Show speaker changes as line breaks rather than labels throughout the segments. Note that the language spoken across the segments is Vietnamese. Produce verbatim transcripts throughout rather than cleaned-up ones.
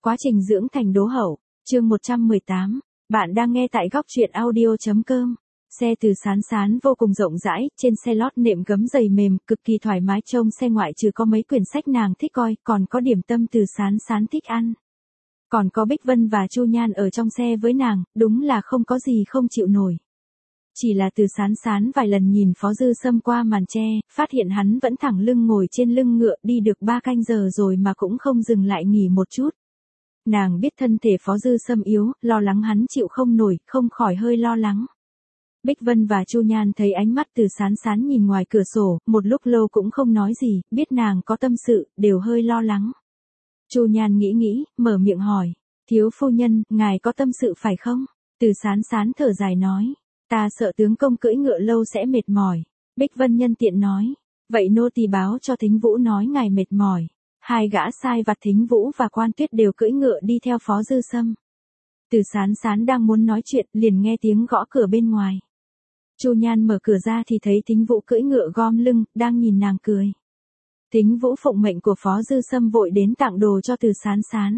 Quá trình dưỡng thành đố hậu, chương một trăm mười tám. Bạn đang nghe tại góc truyện audio.com. Xe từ Sán Sán vô cùng rộng rãi, trên xe lót nệm gấm dày mềm, cực kỳ thoải mái, trông xe ngoại trừ có mấy quyển sách nàng thích coi, còn có điểm tâm từ Sán Sán thích ăn. Còn có Bích Vân và Chu Nhan ở trong xe với nàng, đúng là không có gì không chịu nổi. Chỉ là từ Sán Sán vài lần nhìn Phó Dư Sâm qua màn che, phát hiện hắn vẫn thẳng lưng ngồi trên lưng ngựa đi được ba canh giờ rồi mà cũng không dừng lại nghỉ một chút. Nàng biết thân thể Phó Dư Sâm yếu, lo lắng hắn chịu không nổi, không khỏi hơi lo lắng. Bích Vân và Chu Nhan thấy ánh mắt từ Sán Sán nhìn ngoài cửa sổ, một lúc lâu cũng không nói gì, biết nàng có tâm sự, đều hơi lo lắng. Chu Nhan nghĩ nghĩ, mở miệng hỏi, thiếu phu nhân, ngài có tâm sự phải không? Từ Sán Sán thở dài nói, ta sợ tướng công cưỡi ngựa lâu sẽ mệt mỏi. Bích Vân nhân tiện nói, vậy nô tỳ báo cho Thính Vũ nói ngài mệt mỏi. Hai gã sai vặt Thính Vũ và Quan Tuyết đều cưỡi ngựa đi theo Phó Dư Sâm. Từ Sán Sán đang muốn nói chuyện, liền nghe tiếng gõ cửa bên ngoài. Chu Nhan mở cửa ra thì thấy Thính Vũ cưỡi ngựa gom lưng, đang nhìn nàng cười. Thính Vũ phụng mệnh của Phó Dư Sâm vội đến tặng đồ cho Từ Sán Sán.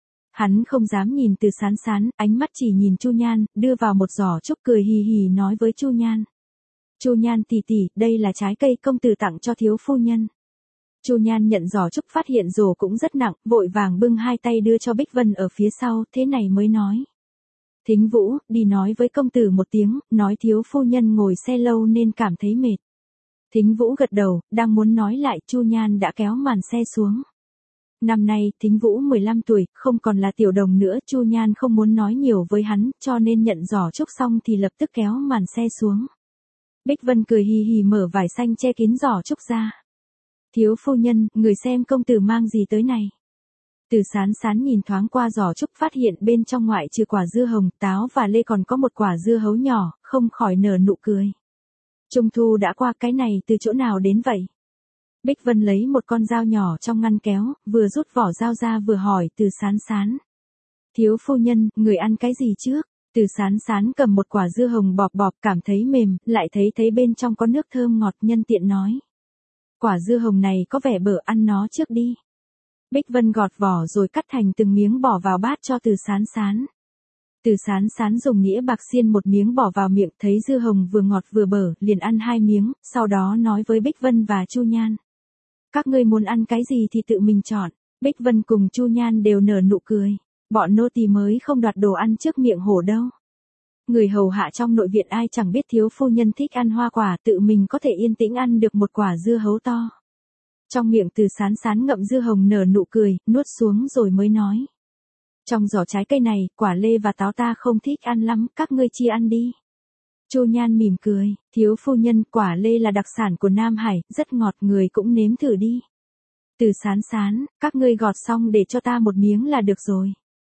Hắn không dám nhìn Từ Sán Sán, ánh mắt chỉ nhìn Chu Nhan, đưa vào một giỏ trúc, cười hì hì nói với Chu Nhan. Chu Nhan tỷ tỷ, đây là trái cây công tử tặng cho thiếu phu nhân. Chu Nhan nhận giỏ trúc, phát hiện rổ cũng rất nặng, vội vàng bưng hai tay đưa cho Bích Vân ở phía sau, thế này mới nói. Thính Vũ, đi nói với công tử một tiếng, nói thiếu phu nhân ngồi xe lâu nên cảm thấy mệt. Thính Vũ gật đầu, đang muốn nói lại, Chu Nhan đã kéo màn xe xuống. Năm nay, Thính Vũ mười lăm tuổi, không còn là tiểu đồng nữa, Chu Nhan không muốn nói nhiều với hắn, cho nên nhận giỏ trúc xong thì lập tức kéo màn xe xuống. Bích Vân cười hì hì mở vải xanh che kín giỏ trúc ra. Thiếu phu nhân, người xem công tử mang gì tới này. Từ Sán Sán nhìn thoáng qua giỏ trúc, phát hiện bên trong ngoại trừ quả dưa hồng, táo và lê còn có một quả dưa hấu nhỏ, không khỏi nở nụ cười. Trung thu đã qua, cái này từ chỗ nào đến vậy? Bích Vân lấy một con dao nhỏ trong ngăn kéo, vừa rút vỏ dao ra vừa hỏi Từ Sán Sán. Thiếu phu nhân, người ăn cái gì trước? Từ Sán Sán cầm một quả dưa hồng bọp bọp, cảm thấy mềm, lại thấy thấy bên trong có nước thơm ngọt, nhân tiện nói. Quả dưa hồng này có vẻ bở, ăn nó trước đi. Bích Vân gọt vỏ rồi cắt thành từng miếng bỏ vào bát cho Từ Sán Sán. Từ Sán Sán dùng nĩa bạc xiên một miếng bỏ vào miệng, thấy dưa hồng vừa ngọt vừa bở, liền ăn hai miếng, sau đó nói với Bích Vân và Chu Nhan. Các ngươi muốn ăn cái gì thì tự mình chọn. Bích Vân cùng Chu Nhan đều nở nụ cười. Bọn nô tỳ mới không đoạt đồ ăn trước miệng hổ đâu. Người hầu hạ trong nội viện ai chẳng biết thiếu phu nhân thích ăn hoa quả, tự mình có thể yên tĩnh ăn được một quả dưa hấu to. Trong miệng Từ Sán Sán ngậm dưa hồng nở nụ cười, nuốt xuống rồi mới nói. Trong giỏ trái cây này, quả lê và táo ta không thích ăn lắm, các ngươi chia ăn đi. Chu Nhan mỉm cười, thiếu phu nhân, quả lê là đặc sản của Nam Hải, rất ngọt, người cũng nếm thử đi. Từ Sán Sán, các ngươi gọt xong để cho ta một miếng là được rồi.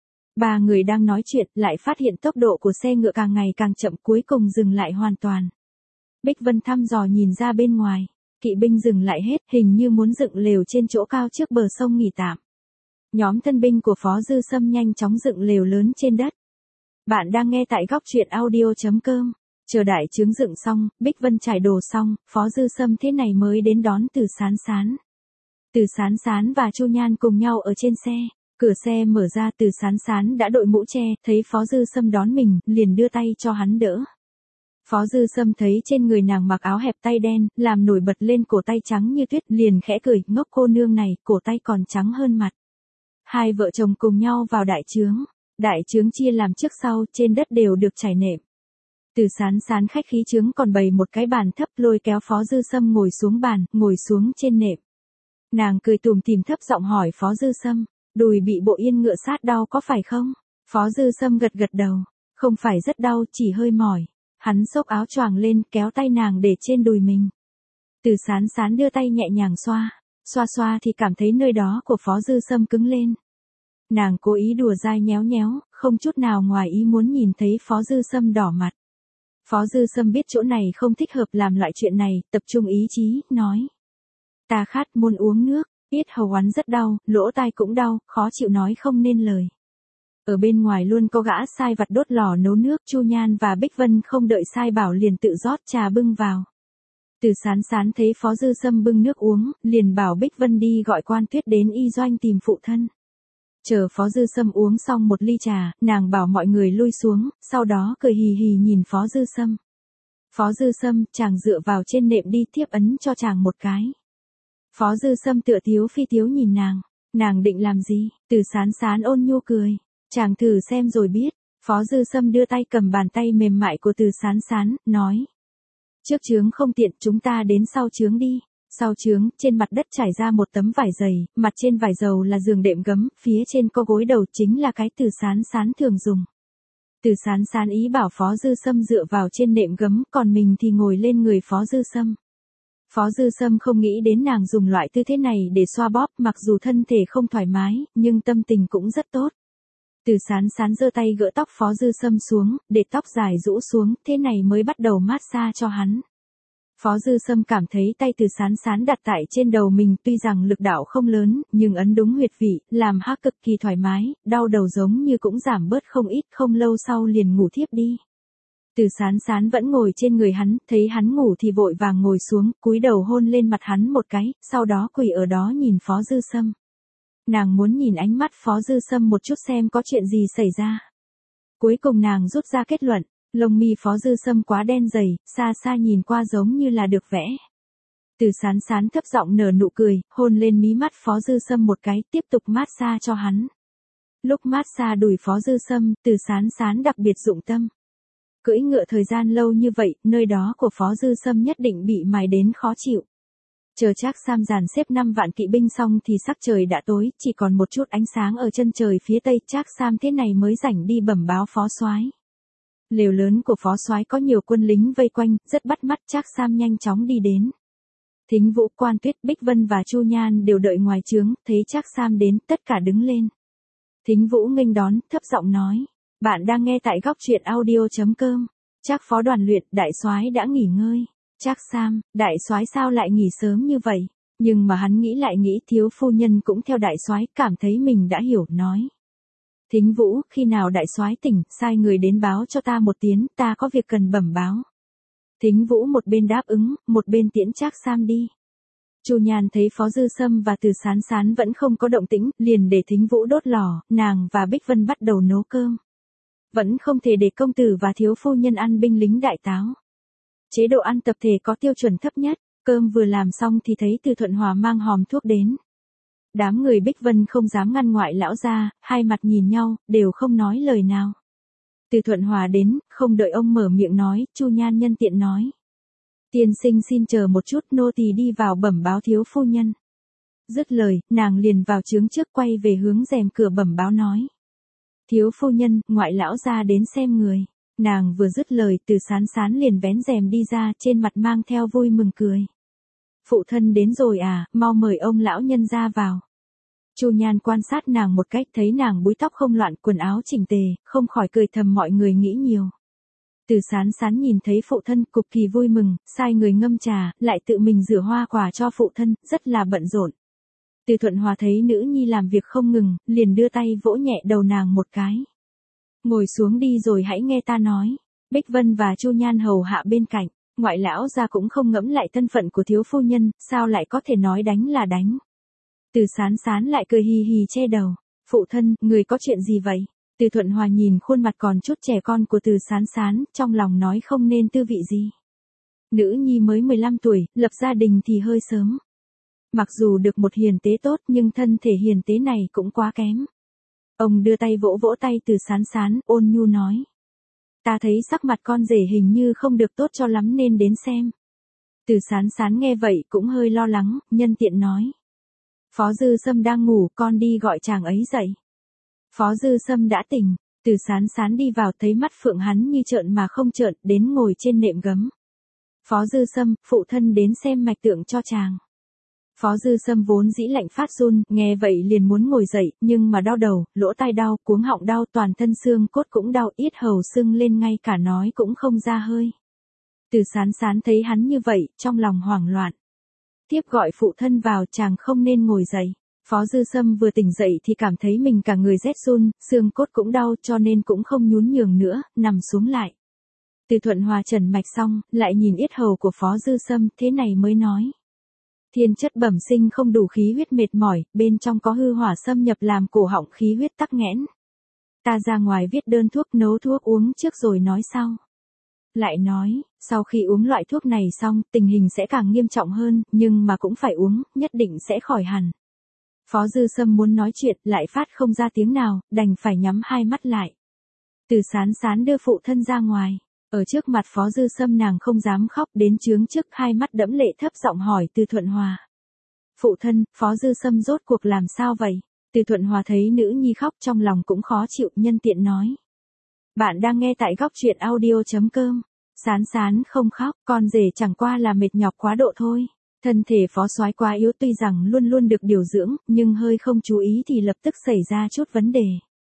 Ba người đang nói chuyện, lại phát hiện tốc độ của xe ngựa càng ngày càng chậm, cuối cùng dừng lại hoàn toàn. Bích Vân thăm dò nhìn ra bên ngoài, kỵ binh dừng lại hết, hình như muốn dựng lều trên chỗ cao trước bờ sông nghỉ tạm. Nhóm thân binh của Phó Dư Sâm nhanh chóng dựng lều lớn trên đất. Bạn đang nghe tại góc truyện audio.com. Chờ đại trướng dựng xong, Bích Vân trải đồ xong, Phó Dư Sâm thế này mới đến đón Từ Sán Sán. Từ Sán Sán và Chu Nhan cùng nhau ở trên xe. Cửa xe mở ra, Từ Sán Sán đã đội mũ che, thấy Phó Dư Sâm đón mình, liền đưa tay cho hắn đỡ. Phó Dư Sâm thấy trên người nàng mặc áo hẹp tay đen, làm nổi bật lên cổ tay trắng như tuyết, liền khẽ cười, ngốc cô nương này, cổ tay còn trắng hơn mặt. Hai vợ chồng cùng nhau vào đại trướng. Đại trướng chia làm trước sau, trên đất đều được trải nệm. Từ Sán Sán khách khí trướng còn bày một cái bàn thấp, lôi kéo Phó Dư Sâm ngồi xuống bàn, ngồi xuống trên nệm. Nàng cười tủm tỉm thấp giọng hỏi Phó Dư Sâm, đùi bị bộ yên ngựa sát đau có phải không? Phó Dư Sâm gật gật đầu, không phải rất đau, chỉ hơi mỏi. Hắn xốc áo choàng lên, kéo tay nàng để trên đùi mình. Từ Sán Sán đưa tay nhẹ nhàng xoa, xoa xoa thì cảm thấy nơi đó của Phó Dư Sâm cứng lên. Nàng cố ý đùa dai nhéo nhéo, không chút nào ngoài ý muốn nhìn thấy Phó Dư Sâm đỏ mặt. Phó Dư Sâm biết chỗ này không thích hợp làm loại chuyện này, tập trung ý chí, nói. Ta khát, muốn uống nước, yết hầu oán rất đau, lỗ tai cũng đau, khó chịu nói không nên lời. Ở bên ngoài luôn có gã sai vặt đốt lò nấu nước, Chu Nhan và Bích Vân không đợi sai bảo liền tự rót trà bưng vào. Từ Sán Sán thấy Phó Dư Sâm bưng nước uống, liền bảo Bích Vân đi gọi Quan Tuyết đến y doanh tìm phụ thân. Chờ Phó Dư Sâm uống xong một ly trà, nàng bảo mọi người lui xuống, sau đó cười hì hì nhìn Phó Dư Sâm. Phó Dư Sâm, chàng dựa vào trên nệm đi, thiếp ấn cho chàng một cái. Phó Dư Sâm tựa tiếu phi tiếu nhìn nàng. Nàng định làm gì? Từ Sán Sán ôn nhu cười. Chàng thử xem rồi biết. Phó Dư Sâm đưa tay cầm bàn tay mềm mại của Từ Sán Sán, nói. Trước chướng không tiện, chúng ta đến sau chướng đi. Sau chướng, trên mặt đất trải ra một tấm vải dày, mặt trên vải dầu là giường đệm gấm, phía trên có gối đầu chính là cái Từ Sán Sán thường dùng. Từ Sán Sán ý bảo Phó Dư Sâm dựa vào trên nệm gấm, còn mình thì ngồi lên người Phó Dư Sâm. Phó Dư Sâm không nghĩ đến nàng dùng loại tư thế này để xoa bóp, mặc dù thân thể không thoải mái, nhưng tâm tình cũng rất tốt. Từ Sán Sán giơ tay gỡ tóc Phó Dư Sâm xuống, để tóc dài rũ xuống, thế này mới bắt đầu massage cho hắn. Phó Dư Sâm cảm thấy tay Từ Sán Sán đặt tại trên đầu mình tuy rằng lực đạo không lớn, nhưng ấn đúng huyệt vị, làm ha cực kỳ thoải mái, đau đầu giống như cũng giảm bớt không ít, không lâu sau liền ngủ thiếp đi. Từ Sán Sán vẫn ngồi trên người hắn, thấy hắn ngủ thì vội vàng ngồi xuống, cúi đầu hôn lên mặt hắn một cái, sau đó quỳ ở đó nhìn Phó Dư Sâm. Nàng muốn nhìn ánh mắt Phó Dư Sâm một chút xem có chuyện gì xảy ra. Cuối cùng nàng rút ra kết luận, lông mi Phó Dư Sâm quá đen dày, xa xa nhìn qua giống như là được vẽ. Từ Sán Sán thấp giọng nở nụ cười, hôn lên mí mắt Phó Dư Sâm một cái, tiếp tục massage cho hắn. Lúc massage đùi Phó Dư Sâm, Từ Sán Sán đặc biệt dụng tâm. Cưỡi ngựa thời gian lâu như vậy, nơi đó của Phó Dư Sâm nhất định bị mài đến khó chịu. Chờ Trác Sam dàn xếp năm vạn kỵ binh xong thì sắc trời đã tối, chỉ còn một chút ánh sáng ở chân trời phía tây, Trác Sam thế này mới rảnh đi bẩm báo Phó soái. Lều lớn của Phó soái có nhiều quân lính vây quanh, rất bắt mắt, Trác Sam nhanh chóng đi đến. Thính Vũ, Quan Tuyết, Bích Vân và Chu Nhan đều đợi ngoài trướng, thấy Trác Sam đến, tất cả đứng lên. Thính Vũ nghênh đón, thấp giọng nói. Bạn đang nghe tại góc truyện audio chấm com. Trác phó đoàn luyện, đại soái đã nghỉ ngơi. Trác Sam, đại soái sao lại nghỉ sớm như vậy? Nhưng mà hắn nghĩ lại nghĩ, thiếu phu nhân cũng theo đại soái, cảm thấy mình đã hiểu, nói. Thính Vũ, khi nào đại soái tỉnh, sai người đến báo cho ta một tiếng, ta có việc cần bẩm báo. Thính Vũ một bên đáp ứng, một bên tiễn Trác Sam đi. Chu Nhan thấy Phó Dư Sâm và Từ Sán Sán vẫn không có động tĩnh, liền để Thính Vũ đốt lò, nàng và Bích Vân bắt đầu nấu cơm. Vẫn không thể để công tử và thiếu phu nhân ăn binh lính đại táo. Chế độ ăn tập thể có tiêu chuẩn thấp nhất, cơm vừa làm xong thì thấy Từ Thuận Hòa mang hòm thuốc đến. Đám người Bích Vân không dám ngăn ngoại lão ra, hai mặt nhìn nhau, đều không nói lời nào. Từ Thuận Hòa đến, không đợi ông mở miệng nói, Chu Nhan nhân tiện nói. Tiên sinh xin chờ một chút, nô tỳ đi vào bẩm báo thiếu phu nhân. Dứt lời, nàng liền vào trướng trước quay về hướng rèm cửa bẩm báo nói. Thiếu phu nhân, ngoại lão ra đến xem người. Nàng vừa dứt lời, Từ Sán Sán liền vén rèm đi ra, trên mặt mang theo vui mừng cười. Phụ thân đến rồi à, mau mời ông lão nhân ra vào. Chu Nhan quan sát nàng một cách, thấy nàng búi tóc không loạn, quần áo chỉnh tề, không khỏi cười thầm mọi người nghĩ nhiều. Từ Sán Sán nhìn thấy phụ thân, cực kỳ vui mừng, sai người ngâm trà, lại tự mình rửa hoa quả cho phụ thân, rất là bận rộn. Từ Thuận Hòa thấy nữ nhi làm việc không ngừng, liền đưa tay vỗ nhẹ đầu nàng một cái. Ngồi xuống đi rồi hãy nghe ta nói. Bích Vân và Chu Nhan hầu hạ bên cạnh, ngoại lão gia cũng không ngẫm lại thân phận của thiếu phu nhân, sao lại có thể nói đánh là đánh. Từ Sán Sán lại cười hì hì che đầu. Phụ thân, người có chuyện gì vậy? Từ Thuận Hòa nhìn khuôn mặt còn chút trẻ con của Từ Sán Sán, trong lòng nói không nên tư vị gì. Nữ nhi mới mười lăm tuổi, lập gia đình thì hơi sớm. Mặc dù được một hiền tế tốt nhưng thân thể hiền tế này cũng quá kém. Ông đưa tay vỗ vỗ tay Từ Sán Sán, ôn nhu nói. Ta thấy sắc mặt con rể hình như không được tốt cho lắm nên đến xem. Từ Sán Sán nghe vậy cũng hơi lo lắng, nhân tiện nói. Phó Dư Sâm đang ngủ, con đi gọi chàng ấy dậy. Phó Dư Sâm đã tỉnh, Từ Sán Sán đi vào thấy mắt phượng hắn như trợn mà không trợn, đến ngồi trên nệm gấm. Phó Dư Sâm, phụ thân đến xem mạch tượng cho chàng. Phó Dư Sâm vốn dĩ lạnh phát run, nghe vậy liền muốn ngồi dậy, nhưng mà đau đầu, lỗ tai đau, cuống họng đau, toàn thân xương cốt cũng đau, yết hầu sưng lên ngay cả nói cũng không ra hơi. Từ Sán Sán thấy hắn như vậy, trong lòng hoảng loạn. Tiếp gọi phụ thân vào, chàng không nên ngồi dậy. Phó Dư Sâm vừa tỉnh dậy thì cảm thấy mình cả người rét run, xương cốt cũng đau cho nên cũng không nhún nhường nữa, nằm xuống lại. Từ Thuận Hòa trần mạch xong, lại nhìn yết hầu của Phó Dư Sâm, thế này mới nói. Thiên chất bẩm sinh không đủ khí huyết mệt mỏi, bên trong có hư hỏa xâm nhập làm cổ họng khí huyết tắc nghẽn. Ta ra ngoài viết đơn thuốc nấu thuốc uống trước rồi nói sau. Lại nói, sau khi uống loại thuốc này xong, tình hình sẽ càng nghiêm trọng hơn, nhưng mà cũng phải uống, nhất định sẽ khỏi hẳn. Phó Dư Sâm muốn nói chuyện, lại phát không ra tiếng nào, đành phải nhắm hai mắt lại. Từ Sán Sán đưa phụ thân ra ngoài. Ở trước mặt Phó Dư Sâm nàng không dám khóc, đến chướng trước hai mắt đẫm lệ thấp giọng hỏi Từ Thuận Hòa. Phụ thân, Phó Dư Sâm rốt cuộc làm sao vậy? Từ Thuận Hòa thấy nữ nhi khóc trong lòng cũng khó chịu, nhân tiện nói. Bạn đang nghe tại góc truyện audio.com. Sán Sán không khóc, con rể chẳng qua là mệt nhọc quá độ thôi. Thân thể Phó soái quá yếu, tuy rằng luôn luôn được điều dưỡng, nhưng hơi không chú ý thì lập tức xảy ra chút vấn đề.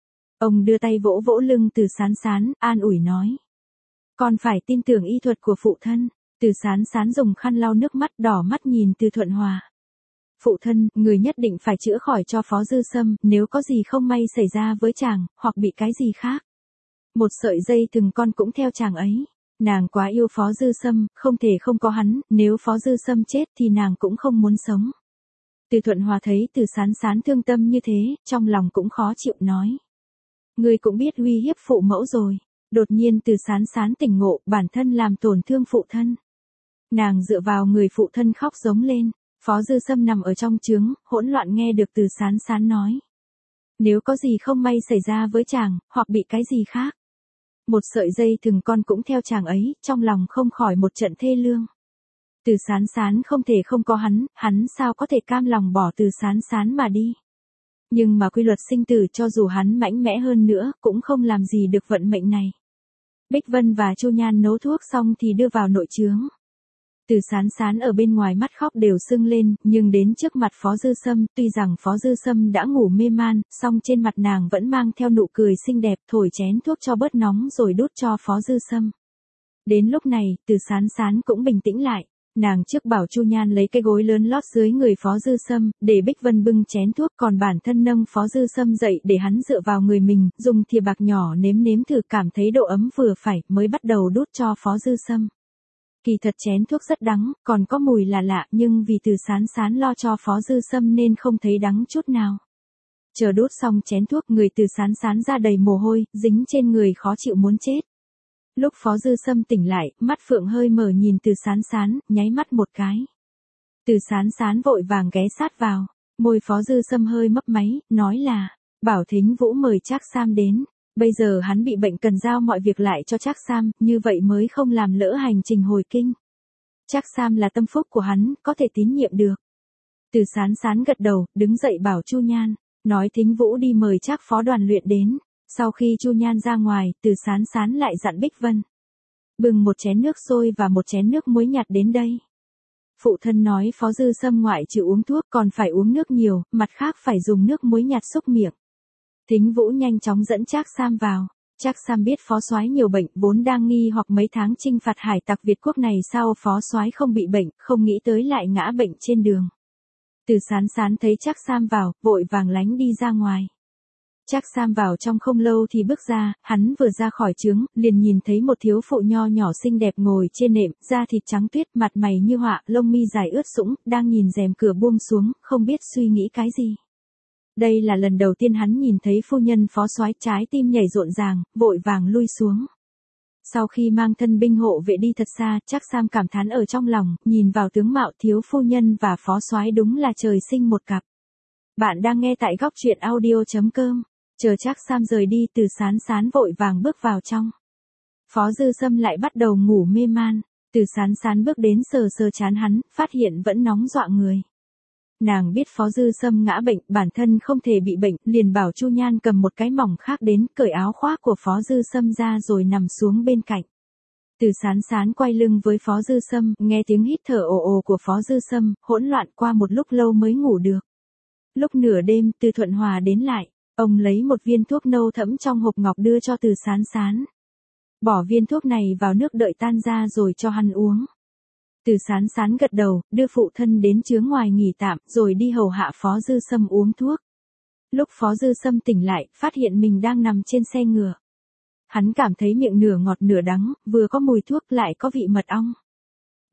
Ông đưa tay vỗ vỗ lưng Từ Sán Sán, an ủi nói. Con phải tin tưởng y thuật của phụ thân. Từ Sán Sán dùng khăn lau nước mắt, đỏ mắt nhìn Từ Thuận Hòa. Phụ thân, người nhất định phải chữa khỏi cho Phó Dư Sâm, nếu có gì không may xảy ra với chàng, hoặc bị cái gì khác. Một sợi dây thừng con cũng theo chàng ấy. Nàng quá yêu Phó Dư Sâm, không thể không có hắn, nếu Phó Dư Sâm chết thì nàng cũng không muốn sống. Từ Thuận Hòa thấy Từ Sán Sán thương tâm như thế, trong lòng cũng khó chịu nói. Ngươi cũng biết uy hiếp phụ mẫu rồi. Đột nhiên Từ Sán Sán tỉnh ngộ, bản thân làm tổn thương phụ thân. Nàng dựa vào người phụ thân khóc giống lên. Phó Dư Sâm nằm ở trong trướng, hỗn loạn nghe được Từ Sán Sán nói. Nếu có gì không may xảy ra với chàng, hoặc bị cái gì khác. Một sợi dây thừng con cũng theo chàng ấy, trong lòng không khỏi một trận thê lương. Từ Sán Sán không thể không có hắn, hắn sao có thể cam lòng bỏ Từ Sán Sán mà đi. Nhưng mà quy luật sinh tử cho dù hắn mạnh mẽ hơn nữa, cũng không làm gì được vận mệnh này. Bích Vân và Chu Nhan nấu thuốc xong thì đưa vào nội trướng. Từ Sán Sán ở bên ngoài mắt khóc đều sưng lên, nhưng đến trước mặt Phó Dư Sâm, tuy rằng Phó Dư Sâm đã ngủ mê man, song trên mặt nàng vẫn mang theo nụ cười xinh đẹp, thổi chén thuốc cho bớt nóng rồi đút cho Phó Dư Sâm. Đến lúc này, Từ Sán Sán cũng bình tĩnh lại. Nàng trước bảo Chu Nhan lấy cái gối lớn lót dưới người Phó Dư Sâm, để Bích Vân bưng chén thuốc, còn bản thân nâng Phó Dư Sâm dậy để hắn dựa vào người mình, dùng thìa bạc nhỏ nếm nếm thử cảm thấy độ ấm vừa phải, mới bắt đầu đút cho Phó Dư Sâm. Kỳ thật chén thuốc rất đắng, còn có mùi là lạ, nhưng vì Từ Sán Sán lo cho Phó Dư Sâm nên không thấy đắng chút nào. Chờ đút xong chén thuốc, người Từ Sán Sán ra đầy mồ hôi, dính trên người khó chịu muốn chết. Lúc Phó Dư Sâm tỉnh lại, mắt phượng hơi mở nhìn Từ Sán Sán, nháy mắt một cái. Từ Sán Sán vội vàng ghé sát vào, môi Phó Dư Sâm hơi mấp máy, nói là, bảo Thính Vũ mời Trác Sam đến. Bây giờ hắn bị bệnh cần giao mọi việc lại cho Trác Sam, như vậy mới không làm lỡ hành trình hồi kinh. Trác Sam là tâm phúc của hắn, có thể tín nhiệm được. Từ Sán Sán gật đầu, đứng dậy bảo Chu Nhan, nói Thính Vũ đi mời Trác phó đoàn luyện đến. Sau khi Chu Nhan ra ngoài, Từ Sán Sán lại dặn Bích Vân. Bưng một chén nước sôi và một chén nước muối nhạt đến đây. Phụ thân nói Phó Dư Sâm ngoại trừ uống thuốc còn phải uống nước nhiều, mặt khác phải dùng nước muối nhạt xúc miệng. Thính Vũ nhanh chóng dẫn Trác Sam vào. Trác Sam biết Phó soái nhiều bệnh, vốn đang nghi hoặc mấy tháng chinh phạt hải tặc Việt quốc này sao Phó soái không bị bệnh, không nghĩ tới lại ngã bệnh trên đường. Từ Sán Sán thấy Trác Sam vào, vội vàng lánh đi ra ngoài. Trác Sam vào trong không lâu thì bước ra, hắn vừa ra khỏi trướng, liền nhìn thấy một thiếu phụ nho nhỏ xinh đẹp ngồi trên nệm, da thịt trắng tuyết, mặt mày như họa, lông mi dài ướt sũng, đang nhìn rèm cửa buông xuống, không biết suy nghĩ cái gì. Đây là lần đầu tiên hắn nhìn thấy phu nhân Phó soái, trái tim nhảy rộn ràng, vội vàng lui xuống. Sau khi mang thân binh hộ vệ đi thật xa, Trác Sam cảm thán ở trong lòng, nhìn vào tướng mạo thiếu phu nhân và Phó soái đúng là trời sinh một cặp. Bạn đang nghe tại góc truyện audio.com. Chờ Trác Sam rời đi, Từ Sán Sán vội vàng bước vào trong. Phó Dư Sâm lại bắt đầu ngủ mê man. Từ Sán Sán bước đến sờ sờ trán hắn, phát hiện vẫn nóng dọa người. Nàng biết Phó Dư Sâm ngã bệnh, bản thân không thể bị bệnh, liền bảo Chu Nhan cầm một cái mỏng khác đến, cởi áo khoác của Phó Dư Sâm ra rồi nằm xuống bên cạnh. Từ Sán Sán quay lưng với Phó Dư Sâm, nghe tiếng hít thở ồ ồ của Phó Dư Sâm, hỗn loạn qua một lúc lâu mới ngủ được. Lúc nửa đêm, Từ Thuận Hòa đến lại. Ông lấy một viên thuốc nâu thẫm trong hộp ngọc đưa cho Từ Sán Sán. Bỏ viên thuốc này vào nước đợi tan ra rồi cho hắn uống. Từ Sán Sán gật đầu, đưa phụ thân đến chướng ngoài nghỉ tạm, rồi đi hầu hạ Phó Dư Sâm uống thuốc. Lúc Phó Dư Sâm tỉnh lại, phát hiện mình đang nằm trên xe ngựa. Hắn cảm thấy miệng nửa ngọt nửa đắng, vừa có mùi thuốc lại có vị mật ong.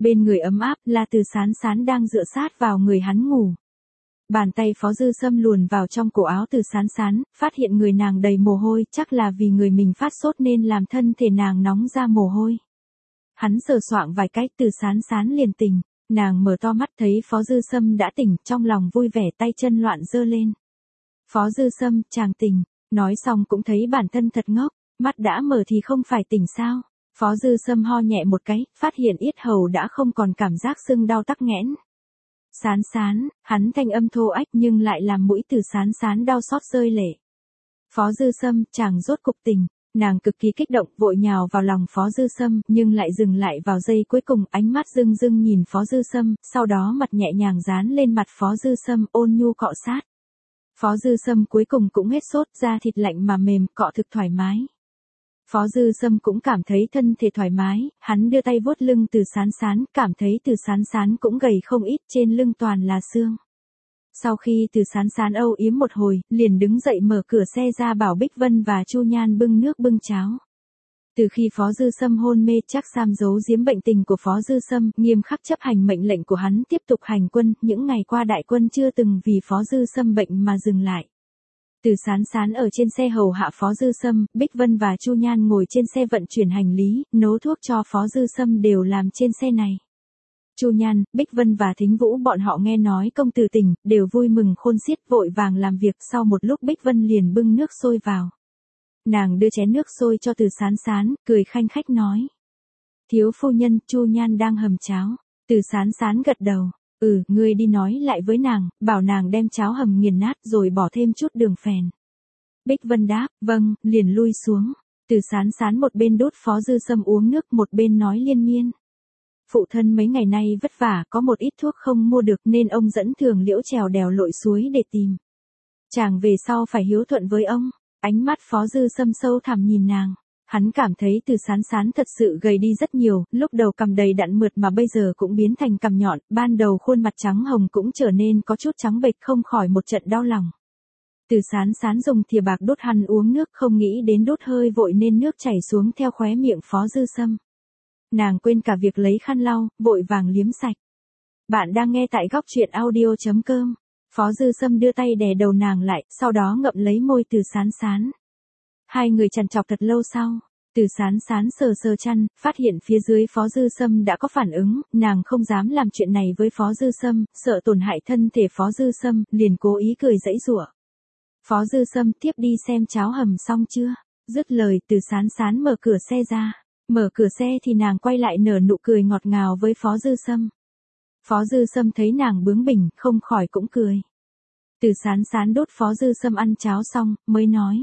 Bên người ấm áp là Từ Sán Sán đang dựa sát vào người hắn ngủ. Bàn tay Phó Dư Sâm luồn vào trong cổ áo Từ Sán Sán, phát hiện người nàng đầy mồ hôi, chắc là vì người mình phát sốt nên làm thân thể nàng nóng ra mồ hôi. Hắn sờ soạng vài cách Từ Sán Sán liền tỉnh, nàng mở to mắt thấy Phó Dư Sâm đã tỉnh, trong lòng vui vẻ tay chân loạn giơ lên. Phó Dư Sâm, chàng tỉnh, nói xong cũng thấy bản thân thật ngốc, mắt đã mở thì không phải tỉnh sao. Phó Dư Sâm ho nhẹ một cái, phát hiện yết hầu đã không còn cảm giác sưng đau tắc nghẽn. Sán Sán, hắn thanh âm thô ách nhưng lại làm mũi Từ Sán Sán đau xót rơi lệ. Phó Dư Sâm, chàng rốt cục tỉnh, nàng cực kỳ kích động vội nhào vào lòng Phó Dư Sâm nhưng lại dừng lại vào giây cuối cùng, ánh mắt rưng rưng nhìn Phó Dư Sâm, sau đó mặt nhẹ nhàng dán lên mặt Phó Dư Sâm ôn nhu cọ sát. Phó Dư Sâm cuối cùng cũng hết sốt, da thịt lạnh mà mềm, cọ thực thoải mái. Phó Dư Sâm cũng cảm thấy thân thể thoải mái, hắn đưa tay vuốt lưng Từ Sán Sán, cảm thấy Từ Sán Sán cũng gầy không ít, trên lưng toàn là xương. Sau khi Từ Sán Sán âu yếm một hồi, liền đứng dậy mở cửa xe ra bảo Bích Vân và Chu Nhan bưng nước bưng cháo. Từ khi Phó Dư Sâm hôn mê, chắc Sam giấu giếm bệnh tình của Phó Dư Sâm, nghiêm khắc chấp hành mệnh lệnh của hắn tiếp tục hành quân, những ngày qua đại quân chưa từng vì Phó Dư Sâm bệnh mà dừng lại. Từ Sán Sán ở trên xe hầu hạ Phó Dư Sâm, Bích Vân và Chu Nhan ngồi trên xe vận chuyển hành lý, nấu thuốc cho Phó Dư Sâm đều làm trên xe này. Chu Nhan, Bích Vân và Thính Vũ bọn họ nghe nói công tử tỉnh, đều vui mừng khôn xiết vội vàng làm việc, sau một lúc Bích Vân liền bưng nước sôi vào. Nàng đưa chén nước sôi cho Từ Sán Sán, cười khanh khách nói. Thiếu phu nhân, Chu Nhan đang hầm cháo. Từ Sán Sán gật đầu. Ừ, ngươi đi nói lại với nàng, bảo nàng đem cháo hầm nghiền nát rồi bỏ thêm chút đường phèn. Bích Vân đáp, vâng, liền lui xuống. Từ Sán Sán một bên đút Phó Dư Sâm uống nước một bên nói liên miên. Phụ thân mấy ngày nay vất vả, có một ít thuốc không mua được nên ông dẫn Thường Liễu trèo đèo lội suối để tìm. Chàng về sau phải hiếu thuận với ông. Ánh mắt Phó Dư Sâm sâu thẳm nhìn nàng. Hắn cảm thấy Từ Sán Sán thật sự gầy đi rất nhiều, lúc đầu cằm đầy đặn mượt mà bây giờ cũng biến thành cằm nhọn, ban đầu khuôn mặt trắng hồng cũng trở nên có chút trắng bệch, không khỏi một trận đau lòng. Từ Sán Sán dùng thìa bạc đút hắn uống nước, không nghĩ đến đút hơi vội nên nước chảy xuống theo khóe miệng Phó Dư Sâm. Nàng quên cả việc lấy khăn lau, vội vàng liếm sạch. Bạn đang nghe tại góc truyện audio chấm com. Phó Dư Sâm đưa tay đè đầu nàng lại, sau đó ngậm lấy môi Từ Sán Sán. Hai người chằn chọc thật lâu sau, Từ Sán Sán sờ sờ chăn, phát hiện phía dưới Phó Dư Sâm đã có phản ứng, nàng không dám làm chuyện này với Phó Dư Sâm, sợ tổn hại thân thể Phó Dư Sâm, liền cố ý cười giãy giụa. Phó Dư Sâm, tiếp đi xem cháo hầm xong chưa? Dứt lời, Từ Sán Sán mở cửa xe ra. Mở cửa xe thì nàng quay lại nở nụ cười ngọt ngào với Phó Dư Sâm. Phó Dư Sâm thấy nàng bướng bỉnh, không khỏi cũng cười. Từ Sán Sán đốt Phó Dư Sâm ăn cháo xong, mới nói.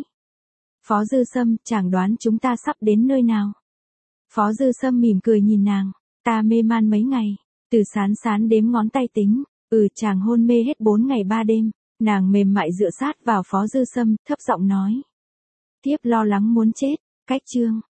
Phó Dư Sâm, chàng đoán chúng ta sắp đến nơi nào? Phó Dư Sâm mỉm cười nhìn nàng. Ta mê man mấy ngày. Từ Sán Sán đếm ngón tay tính. Ừ, chàng hôn mê hết bốn ngày ba đêm. Nàng mềm mại dựa sát vào Phó Dư Sâm, thấp giọng nói. Tiếp lo lắng muốn chết. Cách chương.